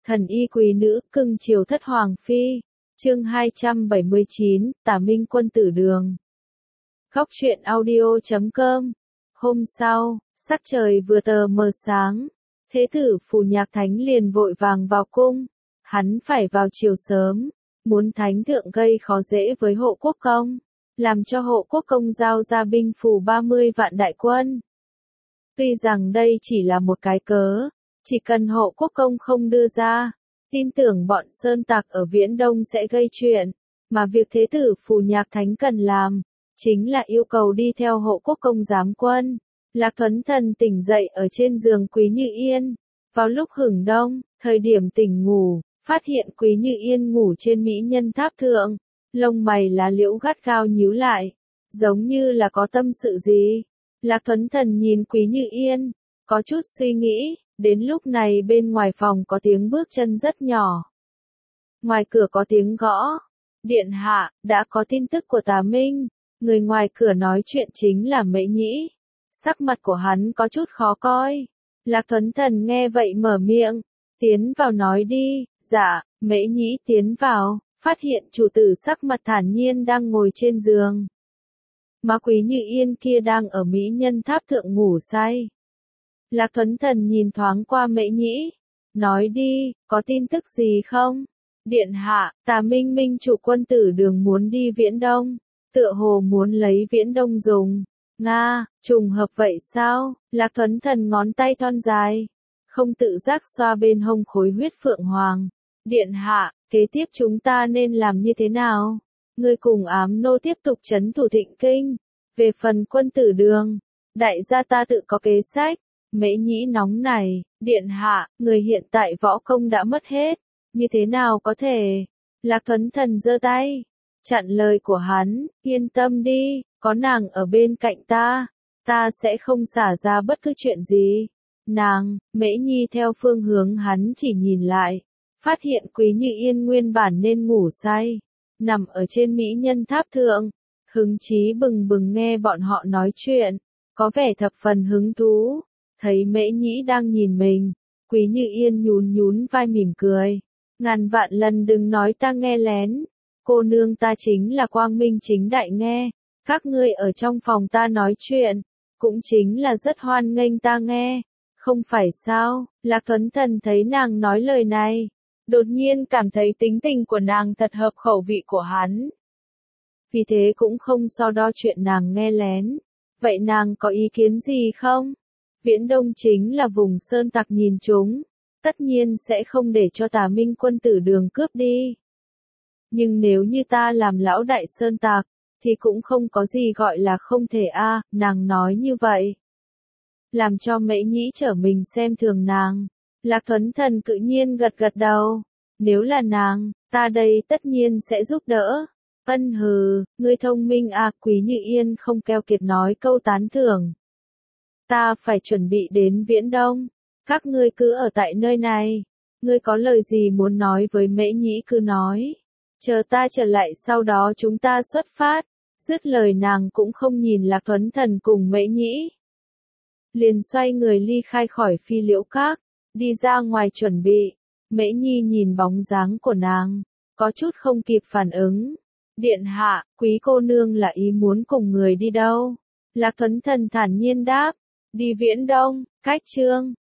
Thần y quý nữ, cưng chiều thất hoàng phi. Chương 279, Tả Minh Quân tử đường. Góc truyện audio.com. Hôm sau, sắc trời vừa tờ mờ sáng, Thế tử Phù Nhạc Thánh liền vội vàng vào cung. Hắn phải vào chiều sớm, muốn thánh thượng gây khó dễ với Hộ Quốc Công, làm cho Hộ Quốc Công giao ra binh phù 30 vạn đại quân. Tuy rằng đây chỉ là một cái cớ, chỉ cần Hộ Quốc Công không đưa ra, tin tưởng bọn sơn tặc ở Viễn Đông sẽ gây chuyện, mà việc Thế tử Phù Nhạc Thánh cần làm, chính là yêu cầu đi theo Hộ Quốc Công giám quân. Lạc Thuấn Thần tỉnh dậy ở trên giường Quý Như Yên. Vào lúc hửng đông, thời điểm tỉnh ngủ, phát hiện Quý Như Yên ngủ trên mỹ nhân tháp thượng, lông mày lá liễu gắt gao nhíu lại, giống như là có tâm sự gì. Lạc Thuấn Thần nhìn Quý Như Yên, có chút suy nghĩ, đến lúc này bên ngoài phòng có tiếng bước chân rất nhỏ. Ngoài cửa có tiếng gõ. Điện hạ, đã có tin tức của Tả Minh. Người ngoài cửa nói chuyện chính là Mễ Nhĩ. Sắc mặt của hắn có chút khó coi. Lạc Thuấn Thần nghe vậy mở miệng, tiến vào nói đi. Dạ. Mễ Nhĩ tiến vào, phát hiện chủ tử sắc mặt thản nhiên đang ngồi trên giường. Mà Quý Như Yên kia đang ở mỹ nhân tháp thượng ngủ say. Lạc Thuấn Thần nhìn thoáng qua Mễ Nhĩ, nói đi, có tin tức gì không? Điện hạ, Tả Minh Minh chủ quân tử đường muốn đi Viễn Đông, tựa hồ muốn lấy Viễn Đông dùng. Nga, trùng hợp vậy sao? Lạc Thuấn Thần ngón tay thon dài, không tự giác xoa bên hông khối huyết phượng hoàng. Điện hạ, kế tiếp chúng ta nên làm như thế nào? Ngươi cùng ám nô tiếp tục trấn thủ Thịnh Kinh. Về phần quân tử đường, đại gia ta tự có kế sách. Mễ Nhĩ nóng này, điện hạ, người hiện tại võ công đã mất hết, như thế nào có thể? Lạc Thuấn Thần giơ tay, chặn lời của hắn, yên tâm đi, có nàng ở bên cạnh ta sẽ không xả ra bất cứ chuyện gì. Nàng, Mễ Nhi theo phương hướng hắn chỉ nhìn lại, phát hiện Quý Như Yên nguyên bản nên ngủ say, nằm ở trên mỹ nhân tháp thượng, hứng chí bừng bừng nghe bọn họ nói chuyện, có vẻ thập phần hứng thú. Thấy Mễ Nhĩ đang nhìn mình, Quý Như Yên nhún nhún vai mỉm cười. Ngàn vạn lần đừng nói ta nghe lén. Cô nương ta chính là quang minh chính đại nghe. Các ngươi ở trong phòng ta nói chuyện, cũng chính là rất hoan nghênh ta nghe. Không phải sao? Lạc Thuấn Thần thấy nàng nói lời này, đột nhiên cảm thấy tính tình của nàng thật hợp khẩu vị của hắn. Vì thế cũng không so đo chuyện nàng nghe lén. Vậy nàng có ý kiến gì không? Viễn Đông chính là vùng sơn tặc nhìn chúng, tất nhiên sẽ không để cho Tả Minh quân tử đường cướp đi. Nhưng nếu như ta làm lão đại sơn tặc, thì cũng không có gì gọi là không thể a. Nàng nói như vậy, làm cho Mễ Nhĩ trở mình xem thường nàng. Lạc Thuấn Thần tự nhiên gật gật đầu, nếu là nàng, ta đây tất nhiên sẽ giúp đỡ. Ân hừ, ngươi thông minh à. Quý Như Yên không keo kiệt nói câu tán thưởng. Ta phải chuẩn bị đến Viễn Đông, các ngươi cứ ở tại nơi này, ngươi có lời gì muốn nói với Mễ Nhĩ cứ nói, chờ ta trở lại sau đó chúng ta xuất phát. Dứt lời nàng cũng không nhìn Lạc Thuấn Thần cùng Mễ Nhĩ, liền xoay người ly khai khỏi Phi Liễu Các, đi ra ngoài chuẩn bị. Mễ Nhi nhìn bóng dáng của nàng, có chút không kịp phản ứng. Điện hạ, quý cô nương là ý muốn cùng người đi đâu? Lạc Thuấn Thần thản nhiên đáp, đi Viễn Đông. Cách chương